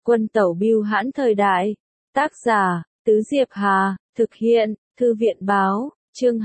Quân tẩu bưu hãn thời đại. Tác giả, Tứ Diệp Hà, thực hiện, Thư viện báo, chương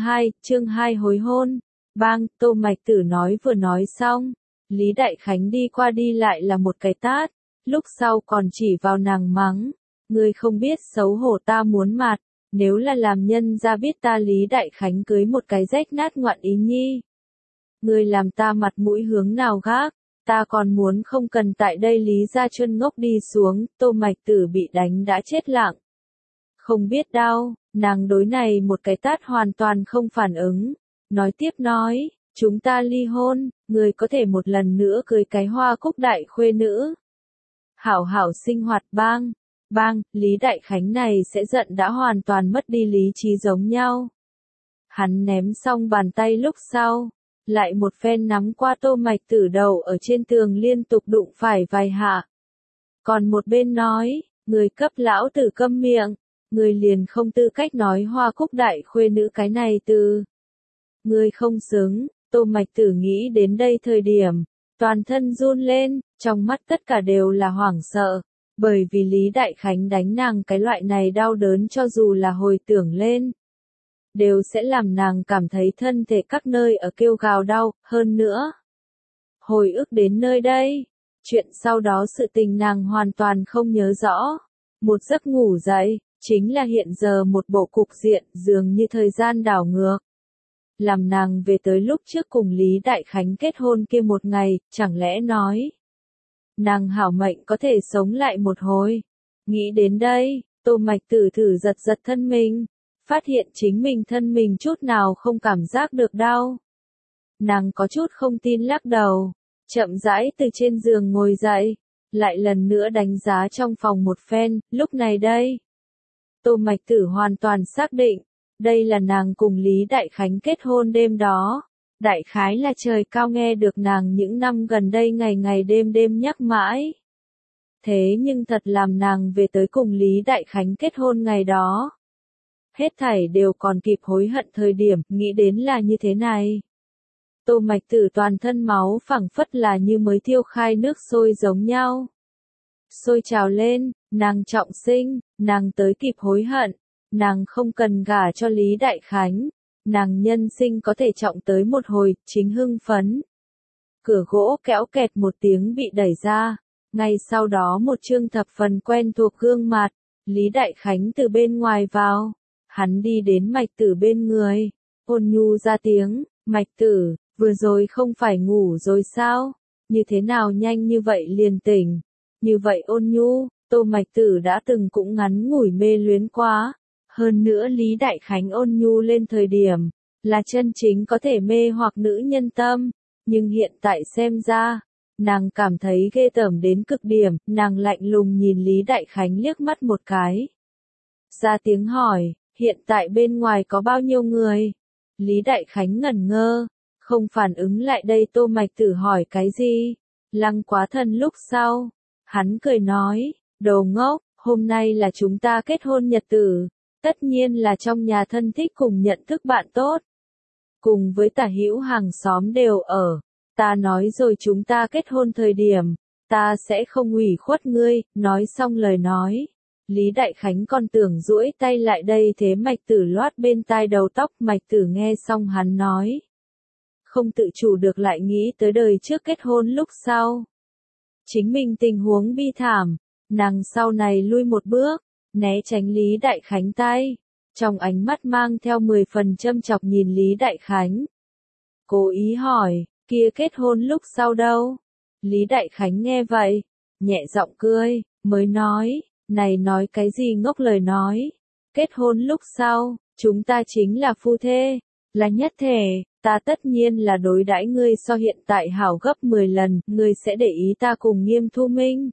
2 hối hôn. Bang, Tô Mạch Tử nói vừa nói xong, Lý Đại Khánh đi qua đi lại là một cái tát, lúc sau còn chỉ vào nàng mắng. Ngươi không biết xấu hổ ta muốn mặt, nếu là làm nhân ra biết ta Lý Đại Khánh cưới một cái rách nát ngoạn ý nhi. Ngươi làm ta mặt mũi hướng nào gác, ta còn muốn không cần tại đây Lý ra chân ngốc đi xuống, Tô Mạch Tử bị đánh đã chết lặng. Không biết đau, nàng đối này một cái tát hoàn toàn không phản ứng, nói tiếp nói, chúng ta ly hôn, ngươi có thể một lần nữa cưới cái Hoa Cúc đại khuê nữ. Hảo hảo sinh hoạt bang. Bang, Lý Đại Khánh này sẽ giận đã hoàn toàn mất đi lý trí giống nhau. Hắn ném xong bàn tay lúc sau, lại một phen nắm qua Tô Mạch Tử đầu ở trên tường liên tục đụng phải vài hạ. Còn một bên nói, người cấp lão tử câm miệng, người liền không tư cách nói Hoa Cúc đại khuê nữ cái này từ. Người không xứng, Tô Mạch Tử nghĩ đến đây thời điểm, toàn thân run lên, trong mắt tất cả đều là hoảng sợ. Bởi vì Lý Đại Khánh đánh nàng cái loại này đau đớn cho dù là hồi tưởng lên, đều sẽ làm nàng cảm thấy thân thể các nơi ở kêu gào đau, hơn nữa. Hồi ức đến nơi đây, chuyện sau đó sự tình nàng hoàn toàn không nhớ rõ. Một giấc ngủ dậy, chính là hiện giờ một bộ cục diện dường như thời gian đảo ngược. Làm nàng về tới lúc trước cùng Lý Đại Khánh kết hôn kia một ngày, chẳng lẽ nói. Nàng hảo mệnh có thể sống lại một hồi. Nghĩ đến đây, Tô Mạch Tử thử giật thân mình, phát hiện chính mình thân mình chút nào không cảm giác được đau. Nàng có chút không tin lắc đầu, chậm rãi từ trên giường ngồi dậy, lại lần nữa đánh giá trong phòng một phen, lúc này đây. Tô Mạch Tử hoàn toàn xác định, đây là nàng cùng Lý Đại Khánh kết hôn đêm đó. Đại khái là trời cao nghe được nàng những năm gần đây ngày ngày đêm nhắc mãi. Thế nhưng thật làm nàng về tới cùng Lý Đại Khánh kết hôn ngày đó. Hết thảy đều còn kịp hối hận thời điểm, nghĩ đến là như thế này. Tô Mạch Tử toàn thân máu phảng phất là như mới thiêu khai nước sôi giống nhau. Sôi trào lên, nàng trọng sinh, nàng tới kịp hối hận, nàng không cần gả cho Lý Đại Khánh. Nàng nhân sinh có thể trọng tới một hồi, chính hưng phấn. Cửa gỗ kéo kẹt một tiếng bị đẩy ra, ngay sau đó một chương thập phần quen thuộc gương mặt, Lý Đại Khánh từ bên ngoài vào, hắn đi đến Mạch Tử bên người, ôn nhu ra tiếng, Mạch Tử, vừa rồi không phải ngủ rồi sao, như thế nào nhanh như vậy liền tỉnh, như vậy ôn nhu, Tô Mạch Tử đã từng cũng ngắn ngủi mê luyến quá. Hơn nữa Lý Đại Khánh ôn nhu lên thời điểm, là chân chính có thể mê hoặc nữ nhân tâm, nhưng hiện tại xem ra, nàng cảm thấy ghê tởm đến cực điểm, nàng lạnh lùng nhìn Lý Đại Khánh liếc mắt một cái. Ra tiếng hỏi, hiện tại bên ngoài có bao nhiêu người? Lý Đại Khánh ngẩn ngơ, không phản ứng lại đây Tô Mạch Tử hỏi cái gì? Lăng Quá Thần lúc sau, hắn cười nói, đồ ngốc, hôm nay là chúng ta kết hôn nhật tử. Tất nhiên là trong nhà thân thích cùng nhận thức bạn tốt. Cùng với tả hữu hàng xóm đều ở. Ta nói rồi chúng ta kết hôn thời điểm, ta sẽ không ủy khuất ngươi, nói xong lời nói. Lý Đại Khánh còn tưởng duỗi tay lại đây thế Mạch Tử loát bên tai đầu tóc, Mạch Tử nghe xong hắn nói. Không tự chủ được lại nghĩ tới đời trước kết hôn lúc sau. Chính mình tình huống bi thảm, nàng sau này lui một bước. Né tránh Lý Đại Khánh tay, trong ánh mắt mang theo 10 phần châm chọc nhìn Lý Đại Khánh. Cố ý hỏi, kia kết hôn lúc sau đâu? Lý Đại Khánh nghe vậy, nhẹ giọng cười, mới nói, này nói cái gì ngốc lời nói. Kết hôn lúc sau, chúng ta chính là phu thê, là nhất thể, ta tất nhiên là đối đãi ngươi so hiện tại hảo gấp 10 lần, ngươi sẽ để ý ta cùng Nghiêm Thu Minh.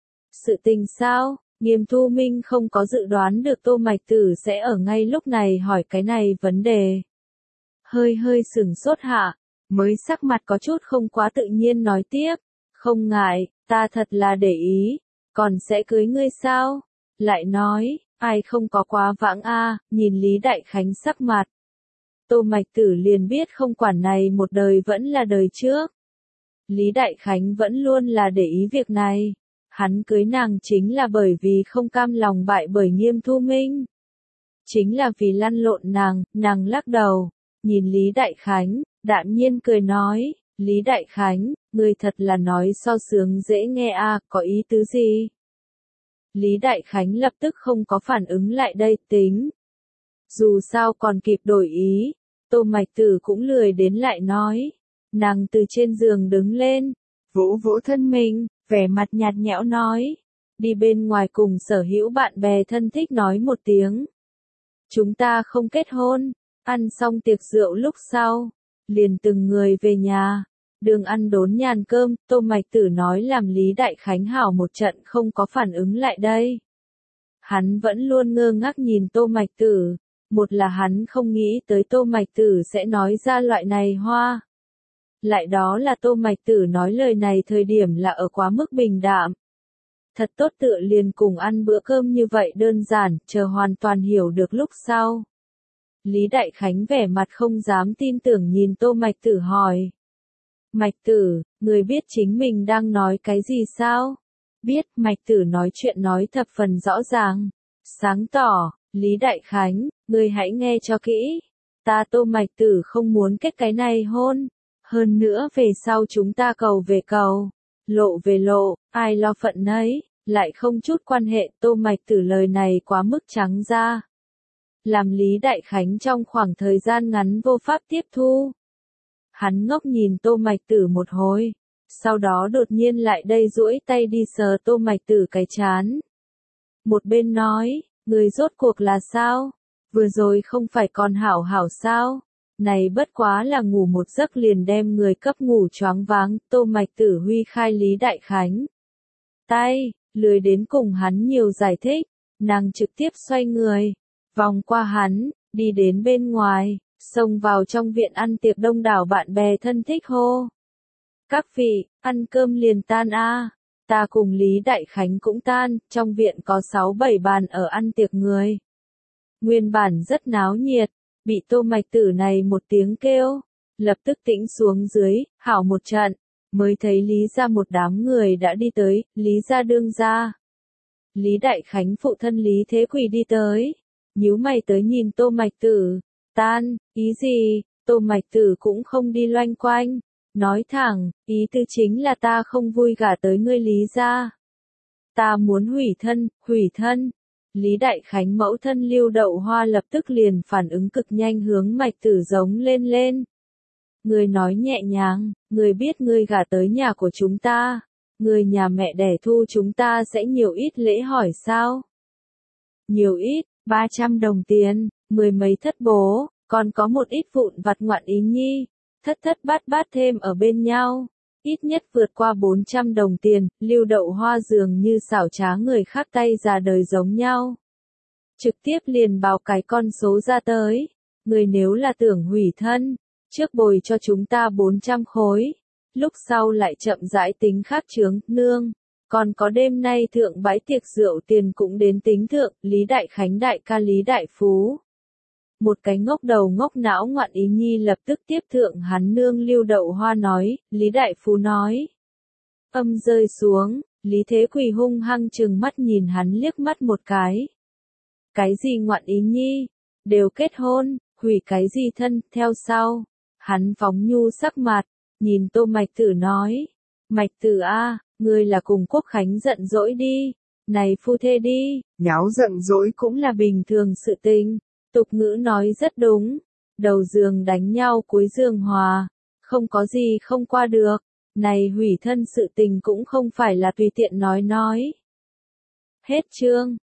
Sự tình sao? Nghiêm Thu Minh không có dự đoán được Tô Mạch Tử sẽ ở ngay lúc này hỏi cái này vấn đề. Hơi sửng sốt hạ, mới sắc mặt có chút không quá tự nhiên nói tiếp, không ngại, ta thật là để ý, còn sẽ cưới ngươi sao? Lại nói, ai không có quá vãng a, nhìn Lý Đại Khánh sắc mặt. Tô Mạch Tử liền biết không quản này một đời vẫn là đời trước. Lý Đại Khánh vẫn luôn là để ý việc này. Hắn cưới nàng chính là bởi vì không cam lòng bại bởi Nghiêm Thu Minh. Chính là vì lăn lộn nàng lắc đầu, nhìn Lý Đại Khánh, đạm nhiên cười nói, Lý Đại Khánh, ngươi thật là nói so sướng dễ nghe à, có ý tứ gì? Lý Đại Khánh lập tức không có phản ứng lại đây, tính. Dù sao còn kịp đổi ý, Tô Mạch Tử cũng lười đến lại nói. Nàng từ trên giường đứng lên, vỗ vỗ thân mình, vẻ mặt nhạt nhẽo nói. Đi bên ngoài cùng sở hữu bạn bè thân thích nói một tiếng. Chúng ta không kết hôn, ăn xong tiệc rượu lúc sau, liền từng người về nhà. Đường ăn đốn nhàn cơm, Tô Mạch Tử nói làm Lý Đại Khánh hảo một trận không có phản ứng lại đây. Hắn vẫn luôn ngơ ngác nhìn Tô Mạch Tử, một là hắn không nghĩ tới Tô Mạch Tử sẽ nói ra loại này hoa. Lại đó là Tô Mạch Tử nói lời này thời điểm là ở quá mức bình đạm. Thật tốt tựa liền cùng ăn bữa cơm như vậy đơn giản, chờ hoàn toàn hiểu được lúc sau. Lý Đại Khánh vẻ mặt không dám tin tưởng nhìn Tô Mạch Tử hỏi. Mạch Tử, người biết chính mình đang nói cái gì sao? Biết, Mạch Tử nói chuyện nói thập phần rõ ràng. Sáng tỏ, Lý Đại Khánh, người hãy nghe cho kỹ. Ta Tô Mạch Tử không muốn kết cái này hôn. Hơn nữa về sau chúng ta cầu về cầu, lộ về lộ, ai lo phận nấy, lại không chút quan hệ. Tô Mạch Tử lời này quá mức trắng ra. Làm Lý Đại Khánh trong khoảng thời gian ngắn vô pháp tiếp thu. Hắn ngốc nhìn Tô Mạch Tử một hồi, sau đó đột nhiên lại đây duỗi tay đi sờ Tô Mạch Tử cái trán. Một bên nói, người rốt cuộc là sao? Vừa rồi không phải còn hảo hảo sao? Này bất quá là ngủ một giấc liền đem người cấp ngủ choáng váng. Tô Mạch Tử huy khai Lý Đại Khánh tay, lười đến cùng hắn nhiều giải thích, nàng trực tiếp xoay người, vòng qua hắn, đi đến bên ngoài, xông vào trong viện ăn tiệc đông đảo bạn bè thân thích hô. Các vị, ăn cơm liền tan a. Ta cùng Lý Đại Khánh cũng tan, trong viện có 6-7 bàn ở ăn tiệc người. Nguyên bản rất náo nhiệt, bị Tô Mạch Tử này một tiếng kêu, lập tức tĩnh xuống dưới, hảo một trận, mới thấy Lý gia một đám người đã đi tới, Lý gia đương gia. Lý Đại Khánh phụ thân Lý Thế Quỳ đi tới, nhíu mày tới nhìn Tô Mạch Tử, tan, ý gì? Tô Mạch Tử cũng không đi loanh quanh, nói thẳng, ý tư chính là ta không vui gả tới ngươi Lý gia. Ta muốn hủy thân. Lý Đại Khánh mẫu thân Lưu Đậu Hoa lập tức liền phản ứng cực nhanh hướng Mạch Tử giống lên. Người nói nhẹ nhàng, người biết người gả tới nhà của chúng ta, người nhà mẹ đẻ thu chúng ta sẽ nhiều ít lễ hỏi sao? Nhiều ít, 300 đồng tiền, 10 mấy thất bố, còn có một ít vụn vặt ngoạn ý nhi, thất bát thêm ở bên nhau. Ít nhất vượt qua 400 đồng tiền, Lưu Đậu Hoa dường như xảo trá người khác tay già đời giống nhau. Trực tiếp liền báo cái con số ra tới. Người nếu là tưởng hủy thân, trước bồi cho chúng ta 400 khối. Lúc sau lại chậm rãi tính khác chướng, nương. Còn có đêm nay thượng bãi tiệc rượu tiền cũng đến tính thượng, Lý Đại Khánh đại ca Lý Đại Phú. Một cái ngốc đầu ngốc não ngoạn ý nhi lập tức tiếp thượng hắn nương Lưu Đậu Hoa nói, Lý Đại Phú nói. Âm rơi xuống, Lý Thế Quỳ hung hăng trừng mắt nhìn hắn liếc mắt một cái. Cái gì ngoạn ý nhi, đều kết hôn, hủy cái gì thân, theo sau. Hắn phóng nhu sắc mặt, nhìn Tô Mạch Tử nói. Mạch Tử a, ngươi là cùng Quốc Khánh giận dỗi đi, này phu thê đi, nháo giận dỗi cũng là bình thường sự tình. Tục ngữ nói rất đúng, đầu giường đánh nhau cuối giường hòa, không có gì không qua được, này hủy thân sự tình cũng không phải là tùy tiện nói. Hết chương.